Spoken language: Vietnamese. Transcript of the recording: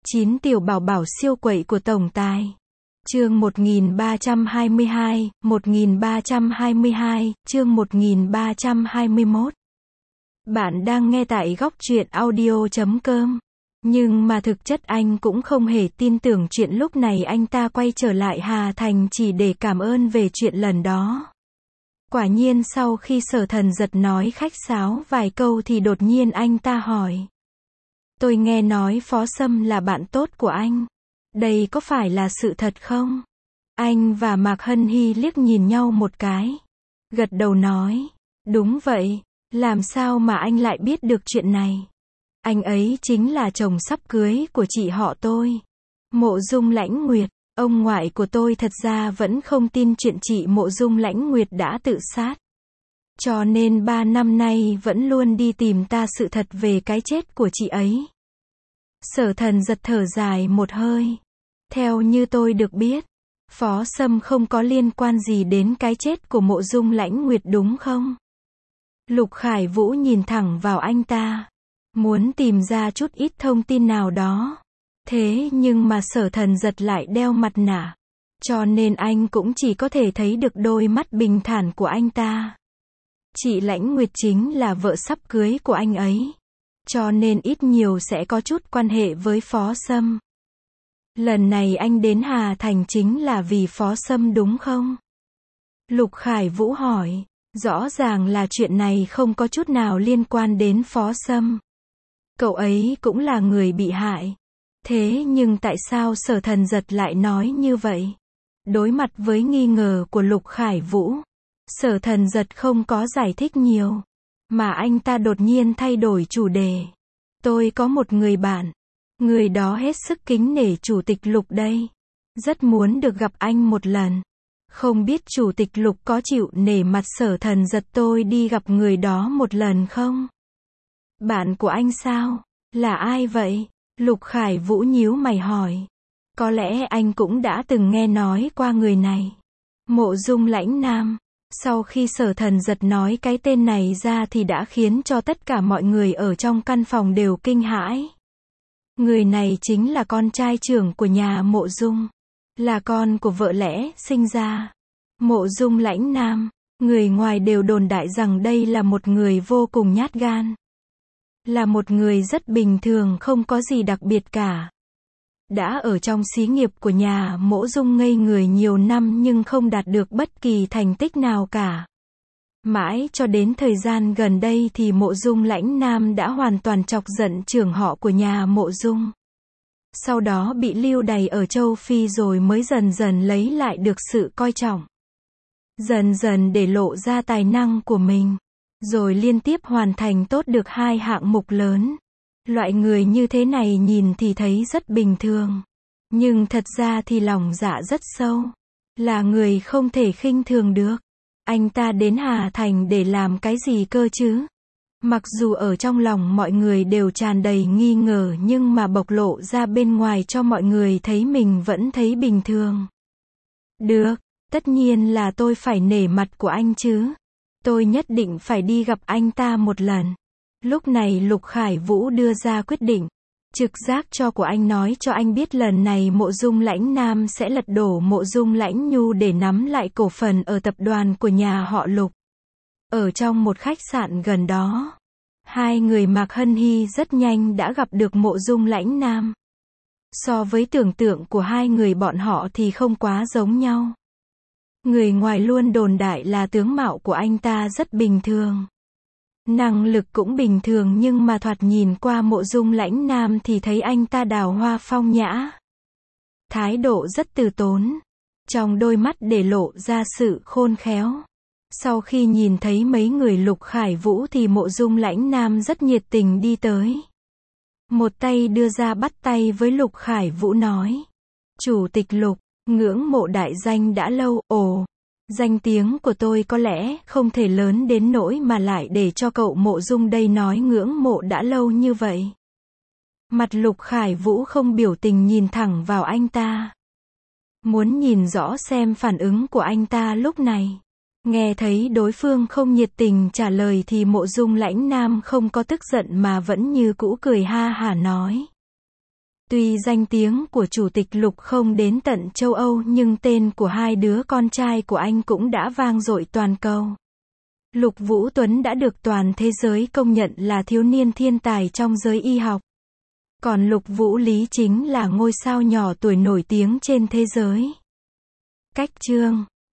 9 tiểu bảo bảo siêu quậy của tổng tài. Chương 1322, 1322, chương 1321. Bạn đang nghe tại góc truyện audio.com. Nhưng mà thực chất anh cũng không hề tin tưởng chuyện lúc này anh ta quay trở lại Hà Thành chỉ để cảm ơn về chuyện lần đó. Quả nhiên sau khi Sở Thần Giật nói khách sáo vài câu thì đột nhiên anh ta hỏi. Tôi nghe nói Phó Sâm là bạn tốt của anh. Đây có phải là sự thật không? Anh và Mạc Hân Hy liếc nhìn nhau một cái. Gật đầu nói. Đúng vậy. Làm sao mà anh lại biết được chuyện này? Anh ấy chính là chồng sắp cưới của chị họ tôi. Mộ Dung Lãnh Nguyệt. Ông ngoại của tôi thật ra vẫn không tin chuyện chị Mộ Dung Lãnh Nguyệt đã tự sát. Cho nên 3 năm nay vẫn luôn đi tìm ta sự thật về cái chết của chị ấy. Sở Thần Giật thở dài một hơi. Theo như tôi được biết, Phó Sâm không có liên quan gì đến cái chết của Mộ Dung Lãnh Nguyệt đúng không? Lục Khải Vũ nhìn thẳng vào anh ta, muốn tìm ra chút ít thông tin nào đó. Thế nhưng mà Sở Thần Giật lại đeo mặt nạ, cho nên anh cũng chỉ có thể thấy được đôi mắt bình thản của anh ta. Chị Lãnh Nguyệt chính là vợ sắp cưới của anh ấy, cho nên ít nhiều sẽ có chút quan hệ với Phó Sâm. Lần này anh đến Hà Thành chính là vì Phó Sâm đúng không? Lục Khải Vũ hỏi. Rõ ràng là chuyện này không có chút nào liên quan đến Phó Sâm. Cậu ấy cũng là người bị hại. Thế nhưng tại sao Sở Thần Giật lại nói như vậy? Đối mặt với nghi ngờ của Lục Khải Vũ, Sở Thần Giật không có giải thích nhiều, mà anh ta đột nhiên thay đổi chủ đề. Tôi có một người bạn, người đó hết sức kính nể Chủ tịch Lục đây. Rất muốn được gặp anh một lần. Không biết Chủ tịch Lục có chịu nể mặt Sở Thần Giật tôi đi gặp người đó một lần không? Bạn của anh sao? Là ai vậy? Lục Khải Vũ nhíu mày hỏi. Có lẽ anh cũng đã từng nghe nói qua người này. Mộ Dung Lãnh Nam. Sau khi Sở Thần Giật nói cái tên này ra thì đã khiến cho tất cả mọi người ở trong căn phòng đều kinh hãi. Người này chính là con trai trưởng của nhà Mộ Dung. Là con của vợ lẽ sinh ra. Mộ Dung Lãnh Nam. Người ngoài đều đồn đại rằng đây là một người vô cùng nhát gan. Là một người rất bình thường không có gì đặc biệt cả. Đã ở trong xí nghiệp của nhà Mộ Dung ngây người nhiều năm nhưng không đạt được bất kỳ thành tích nào cả. Mãi cho đến thời gian gần đây thì Mộ Dung Lãnh Nam đã hoàn toàn chọc giận trưởng họ của nhà Mộ Dung. Sau đó bị lưu đày ở châu Phi rồi mới dần dần lấy lại được sự coi trọng. Dần dần để lộ ra tài năng của mình. Rồi liên tiếp hoàn thành tốt được 2 hạng mục lớn. Loại người như thế này nhìn thì thấy rất bình thường. Nhưng thật ra thì lòng dạ rất sâu. Là người không thể khinh thường được. Anh ta đến Hà Thành để làm cái gì cơ chứ? Mặc dù ở trong lòng mọi người đều tràn đầy nghi ngờ nhưng mà bộc lộ ra bên ngoài cho mọi người thấy mình vẫn thấy bình thường. Được, tất nhiên là tôi phải nể mặt của anh chứ. Tôi nhất định phải đi gặp anh ta một lần. Lúc này Lục Khải Vũ đưa ra quyết định. Trực giác cho của anh nói cho anh biết lần này Mộ Dung Lãnh Nam sẽ lật đổ Mộ Dung Lãnh Nhu để nắm lại cổ phần ở tập đoàn của nhà họ Lục. Ở trong một khách sạn gần đó, hai người Mạc Hân Hy rất nhanh đã gặp được Mộ Dung Lãnh Nam. So với tưởng tượng của hai người bọn họ thì không quá giống nhau. Người ngoài luôn đồn đại là tướng mạo của anh ta rất bình thường. Năng lực cũng bình thường nhưng mà thoạt nhìn qua Mộ Dung Lãnh Nam thì thấy anh ta đào hoa phong nhã. Thái độ rất từ tốn. Trong đôi mắt để lộ ra sự khôn khéo. Sau khi nhìn thấy mấy người Lục Khải Vũ thì Mộ Dung Lãnh Nam rất nhiệt tình đi tới. Một tay đưa ra bắt tay với Lục Khải Vũ nói. Chủ tịch Lục, ngưỡng mộ đại danh đã lâu, danh tiếng của tôi có lẽ không thể lớn đến nỗi mà lại để cho cậu Mộ Dung đây nói ngưỡng mộ đã lâu như vậy. Mặt Lục Khải Vũ không biểu tình nhìn thẳng vào anh ta. Muốn nhìn rõ xem phản ứng của anh ta lúc này. Nghe thấy đối phương không nhiệt tình trả lời thì Mộ Dung Lãnh Nam không có tức giận mà vẫn như cũ cười ha hả nói. Tuy danh tiếng của Chủ tịch Lục không đến tận châu Âu nhưng tên của hai đứa con trai của anh cũng đã vang dội toàn cầu. Lục Vũ Tuấn đã được toàn thế giới công nhận là thiếu niên thiên tài trong giới y học. Còn Lục Vũ Lý chính là ngôi sao nhỏ tuổi nổi tiếng trên thế giới. Cách chương